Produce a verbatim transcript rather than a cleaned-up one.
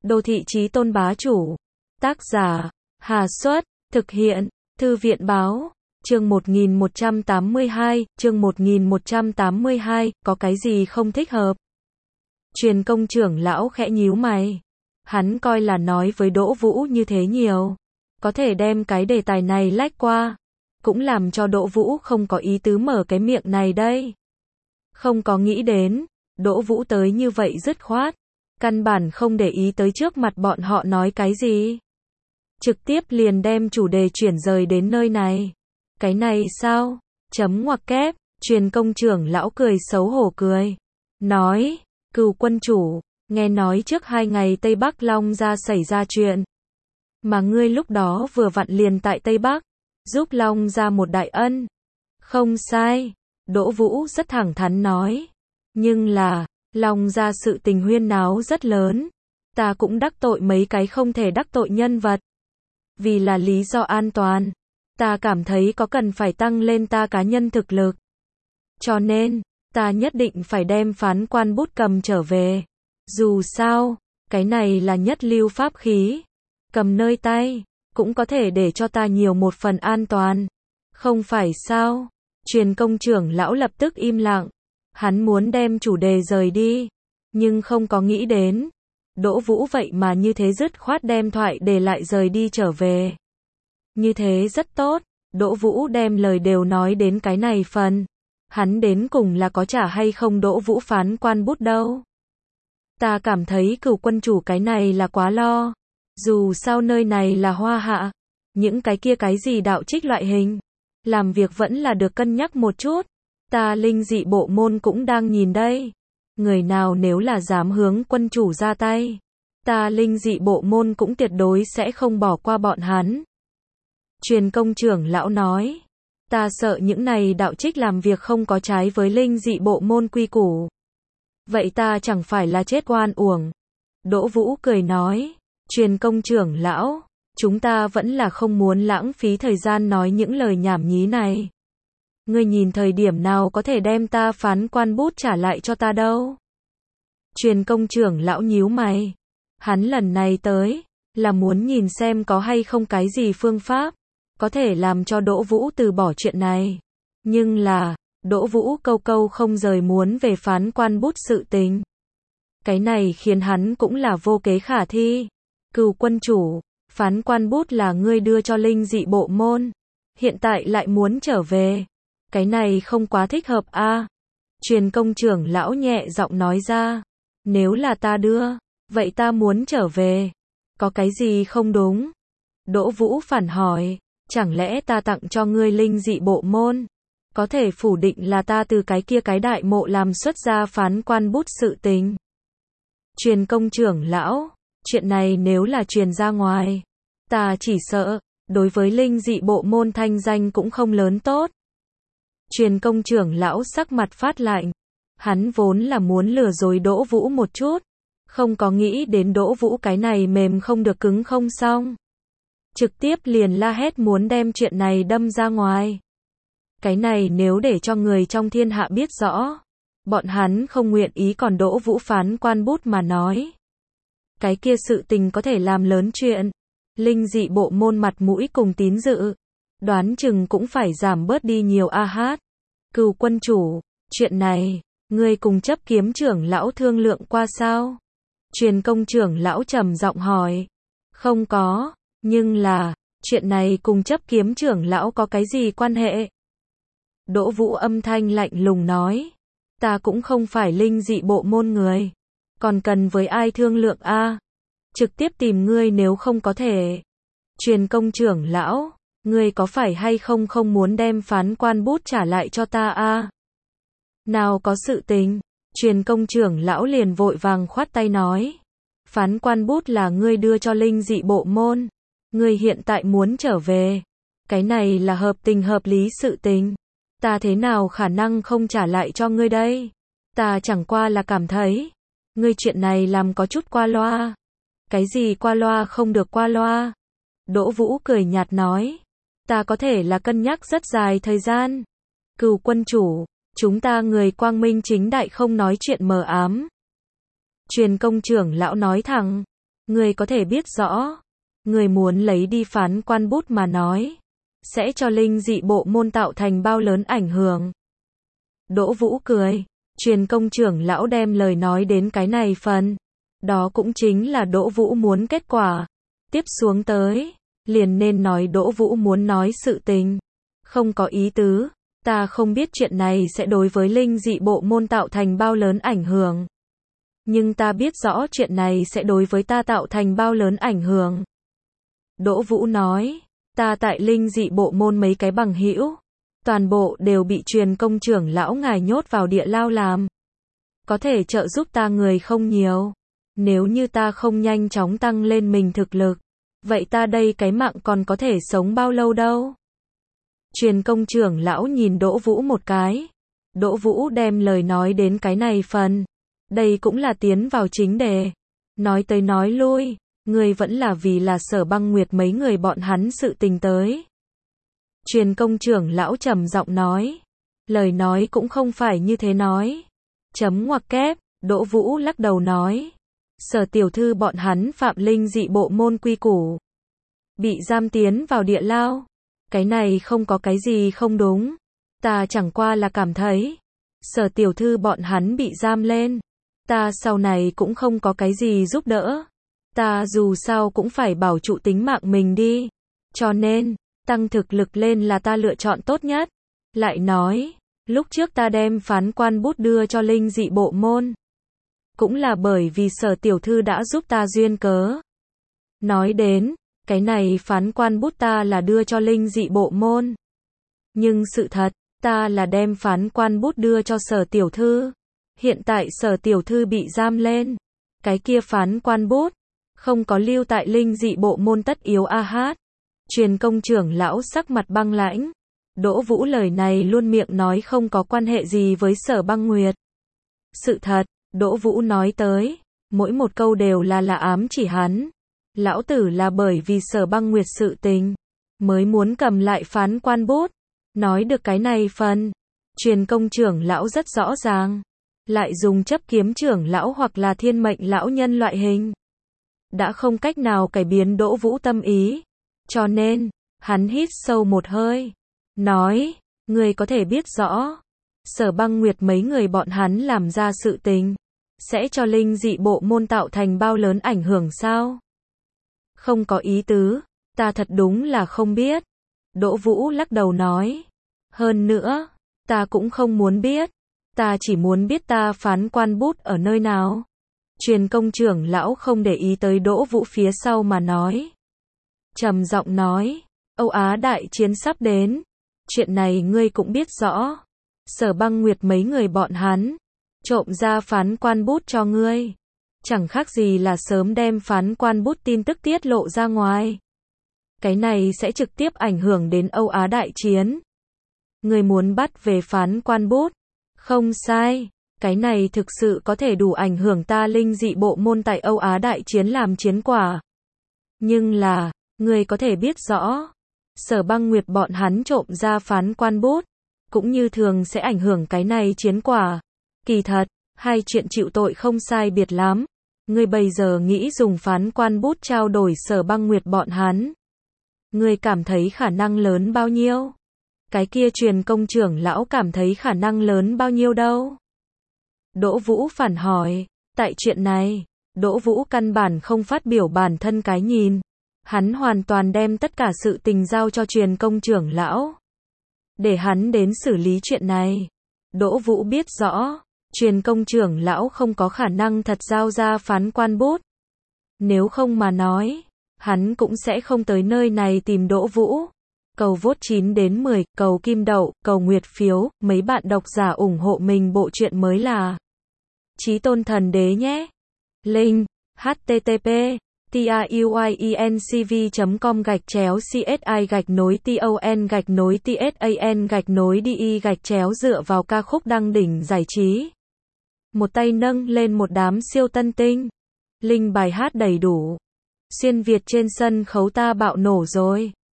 Đô thị chí tôn bá chủ. Tác giả, Hà Xuất, thực hiện, Thư viện báo. Chương một nghìn một trăm tám mươi hai, chương một nghìn một trăm tám mươi hai, có cái gì không thích hợp? Truyền công trưởng lão khẽ nhíu mày. Hắn coi là nói với Đỗ Vũ như thế nhiều. Có thể đem cái đề tài này lách qua. Cũng làm cho Đỗ Vũ không có ý tứ mở cái miệng này đây. Không có nghĩ đến, Đỗ Vũ tới như vậy dứt khoát. Căn bản không để ý tới trước mặt bọn họ nói cái gì. Trực tiếp liền đem chủ đề chuyển rời đến nơi này. Cái này sao? Chấm ngoặc kép, truyền công trưởng lão cười xấu hổ cười. Nói, Cừu quân chủ, nghe nói trước hai ngày Tây Bắc Long gia xảy ra chuyện. Mà ngươi lúc đó vừa vặn liền tại Tây Bắc, giúp Long gia một đại ân. Không sai, Đỗ Vũ rất thẳng thắn nói. Nhưng là, Long gia sự tình huyên náo rất lớn. Ta cũng đắc tội mấy cái không thể đắc tội nhân vật. Vì là lý do an toàn, ta cảm thấy có cần phải tăng lên ta cá nhân thực lực. Cho nên, ta nhất định phải đem phán quan bút cầm trở về. Dù sao, cái này là nhất lưu pháp khí. Cầm nơi tay, cũng có thể để cho ta nhiều một phần an toàn. Không phải sao? Truyền công trưởng lão lập tức im lặng. Hắn muốn đem chủ đề rời đi, nhưng không có nghĩ đến. Đỗ Vũ vậy mà như thế dứt khoát đem thoại để lại rời đi trở về. Như thế rất tốt, Đỗ Vũ đem lời đều nói đến cái này phần. Hắn đến cùng là có trả hay không Đỗ Vũ phán quan bút đâu. Ta cảm thấy Cừu quân chủ cái này là quá lo. Dù sao nơi này là Hoa Hạ, những cái kia cái gì đạo trích loại hình, làm việc vẫn là được cân nhắc một chút. Ta linh dị bộ môn cũng đang nhìn đây. Người nào nếu là dám hướng quân chủ ra tay, ta linh dị bộ môn cũng tuyệt đối sẽ không bỏ qua bọn hắn. Truyền công trưởng lão nói, ta sợ những này đạo trích làm việc không có trái với linh dị bộ môn quy củ. Vậy ta chẳng phải là chết oan uổng. Đỗ Vũ cười nói, truyền công trưởng lão, chúng ta vẫn là không muốn lãng phí thời gian nói những lời nhảm nhí này. Ngươi nhìn thời điểm nào có thể đem ta phán quan bút trả lại cho ta đâu? Truyền công trưởng lão nhíu mày. Hắn lần này tới, là muốn nhìn xem có hay không cái gì phương pháp, có thể làm cho Đỗ Vũ từ bỏ chuyện này. Nhưng là, Đỗ Vũ câu câu không rời muốn về phán quan bút sự tình. Cái này khiến hắn cũng là vô kế khả thi. Cừu quân chủ, phán quan bút là ngươi đưa cho linh dị bộ môn. Hiện tại lại muốn trở về. Cái này không quá thích hợp a. À? Truyền công trưởng lão nhẹ giọng nói ra. Nếu là ta đưa, vậy ta muốn trở về. Có cái gì không đúng? Đỗ Vũ phản hỏi. Chẳng lẽ ta tặng cho ngươi linh dị bộ môn? Có thể phủ định là ta từ cái kia cái đại mộ làm xuất ra phán quan bút sự tình. Truyền công trưởng lão, chuyện này nếu là truyền ra ngoài, ta chỉ sợ, đối với linh dị bộ môn thanh danh cũng không lớn tốt. Truyền công trưởng lão sắc mặt phát lạnh. Hắn vốn là muốn lừa dối Đỗ Vũ một chút. Không có nghĩ đến Đỗ Vũ cái này mềm không được cứng không xong. Trực tiếp liền la hét muốn đem chuyện này đâm ra ngoài. Cái này nếu để cho người trong thiên hạ biết rõ, bọn hắn không nguyện ý còn Đỗ Vũ phán quan bút mà nói. Cái kia sự tình có thể làm lớn chuyện. Linh dị bộ môn mặt mũi cùng tín dự, đoán chừng cũng phải giảm bớt đi nhiều a hát. Cừu quân chủ, chuyện này, ngươi cùng chấp kiếm trưởng lão thương lượng qua sao? Truyền công trưởng lão trầm giọng hỏi. Không có, nhưng là, chuyện này cùng chấp kiếm trưởng lão có cái gì quan hệ? Đỗ Vũ âm thanh lạnh lùng nói. Ta cũng không phải linh dị bộ môn người. Còn cần với ai thương lượng a? À? Trực tiếp tìm ngươi nếu không có thể. Truyền công trưởng lão, ngươi có phải hay không không muốn đem phán quan bút trả lại cho ta a? À? Nào có sự tình. Truyền công trưởng lão liền vội vàng khoát tay nói. Phán quan bút là ngươi đưa cho linh dị bộ môn. Ngươi hiện tại muốn trở về. Cái này là hợp tình hợp lý sự tình. Ta thế nào khả năng không trả lại cho ngươi đây? Ta chẳng qua là cảm thấy. Ngươi chuyện này làm có chút qua loa. Cái gì qua loa không được qua loa? Đỗ Vũ cười nhạt nói. Ta có thể là cân nhắc rất dài thời gian. Cừu quân chủ, chúng ta người quang minh chính đại không nói chuyện mờ ám. Truyền công trưởng lão nói thẳng. Ngươi có thể biết rõ, ngươi muốn lấy đi phán quan bút mà nói, sẽ cho linh dị bộ môn tạo thành bao lớn ảnh hưởng. Đỗ Vũ cười, truyền công trưởng lão đem lời nói đến cái này phần. Đó cũng chính là Đỗ Vũ muốn kết quả. Tiếp xuống tới, liền nên nói Đỗ Vũ muốn nói sự tình. Không có ý tứ, ta không biết chuyện này sẽ đối với linh dị bộ môn tạo thành bao lớn ảnh hưởng. Nhưng ta biết rõ chuyện này sẽ đối với ta tạo thành bao lớn ảnh hưởng. Đỗ Vũ nói, ta tại linh dị bộ môn mấy cái bằng hữu, toàn bộ đều bị truyền công trưởng lão ngài nhốt vào địa lao làm. Có thể trợ giúp ta người không nhiều. Nếu như ta không nhanh chóng tăng lên mình thực lực, vậy ta đây cái mạng còn có thể sống bao lâu đâu. Truyền công trưởng lão nhìn Đỗ Vũ một cái. Đỗ Vũ đem lời nói đến cái này phần. Đây cũng là tiến vào chính đề. Nói tới nói lui, người vẫn là vì là Sở Băng Nguyệt mấy người bọn hắn sự tình tới. Truyền công trưởng lão trầm giọng nói. Lời nói cũng không phải như thế nói. Chấm ngoặc kép, Đỗ Vũ lắc đầu nói. Sở tiểu thư bọn hắn phạm linh dị bộ môn quy củ. Bị giam tiến vào địa lao. Cái này không có cái gì không đúng. Ta chẳng qua là cảm thấy. Sở tiểu thư bọn hắn bị giam lên. Ta sau này cũng không có cái gì giúp đỡ. Ta dù sao cũng phải bảo trụ tính mạng mình đi. Cho nên, tăng thực lực lên là ta lựa chọn tốt nhất. Lại nói, lúc trước ta đem phán quan bút đưa cho linh dị bộ môn. Cũng là bởi vì Sở tiểu thư đã giúp ta duyên cớ. Nói đến, cái này phán quan bút ta là đưa cho linh dị bộ môn. Nhưng sự thật, ta là đem phán quan bút đưa cho Sở tiểu thư. Hiện tại Sở tiểu thư bị giam lên. Cái kia phán quan bút, không có lưu tại linh dị bộ môn tất yếu a hát. Truyền công trưởng lão sắc mặt băng lãnh. Đỗ Vũ lời này luôn miệng nói không có quan hệ gì với Sở Băng Nguyệt. Sự thật, Đỗ Vũ nói tới, mỗi một câu đều là là ám chỉ hắn. Lão tử là bởi vì Sở Băng Nguyệt sự tình, mới muốn cầm lại phán quan bút. Nói được cái này phần, truyền công trưởng lão rất rõ ràng. Lại dùng chấp kiếm trưởng lão hoặc là thiên mệnh lão nhân loại hình. Đã không cách nào cải biến Đỗ Vũ tâm ý. Cho nên, hắn hít sâu một hơi. Nói, người có thể biết rõ. Sở Băng Nguyệt mấy người bọn hắn làm ra sự tình. Sẽ cho linh dị bộ môn tạo thành bao lớn ảnh hưởng sao? Không có ý tứ. Ta thật đúng là không biết. Đỗ Vũ lắc đầu nói. Hơn nữa, ta cũng không muốn biết. Ta chỉ muốn biết ta phán quan bút ở nơi nào. Truyền công trưởng lão không để ý tới Đỗ Vũ phía sau mà nói. Trầm giọng nói, Âu Á đại chiến sắp đến. Chuyện này ngươi cũng biết rõ. Sở Băng Nguyệt mấy người bọn hắn trộm ra phán quan bút cho ngươi. Chẳng khác gì là sớm đem phán quan bút tin tức tiết lộ ra ngoài. Cái này sẽ trực tiếp ảnh hưởng đến Âu Á đại chiến. Ngươi muốn bắt về phán quan bút. Không sai, cái này thực sự có thể đủ ảnh hưởng ta linh dị bộ môn tại Âu Á đại chiến làm chiến quả. Nhưng là, ngươi có thể biết rõ, Sở Băng Nguyệt bọn hắn trộm ra phán quan bút, cũng như thường sẽ ảnh hưởng cái này chiến quả. Kỳ thật, hai chuyện chịu tội không sai biệt lắm. Ngươi bây giờ nghĩ dùng phán quan bút trao đổi Sở Băng Nguyệt bọn hắn. Ngươi cảm thấy khả năng lớn bao nhiêu? Cái kia truyền công trưởng lão cảm thấy khả năng lớn bao nhiêu đâu? Đỗ Vũ phản hỏi, tại chuyện này, Đỗ Vũ căn bản không phát biểu bản thân cái nhìn. Hắn hoàn toàn đem tất cả sự tình giao cho truyền công trưởng lão. Để hắn đến xử lý chuyện này. Đỗ Vũ biết rõ, truyền công trưởng lão không có khả năng thật giao ra phán quan bút. Nếu không mà nói, hắn cũng sẽ không tới nơi này tìm Đỗ Vũ. Cầu vote chín đến mười, cầu kim đậu, cầu nguyệt phiếu, mấy bạn độc giả ủng hộ mình bộ truyện mới là Chí Tôn Thần Đế nhé. Link http tuyencv chấm com gạch chéo csi gạch nối ton gạch nối tsan gạch nối đi gạch chéo dựa vào ca khúc đăng đỉnh giải trí. Một tay nâng lên một đám siêu tân tinh. Link bài hát đầy đủ. Xuyên Việt trên sân khấu ta bạo nổ rồi.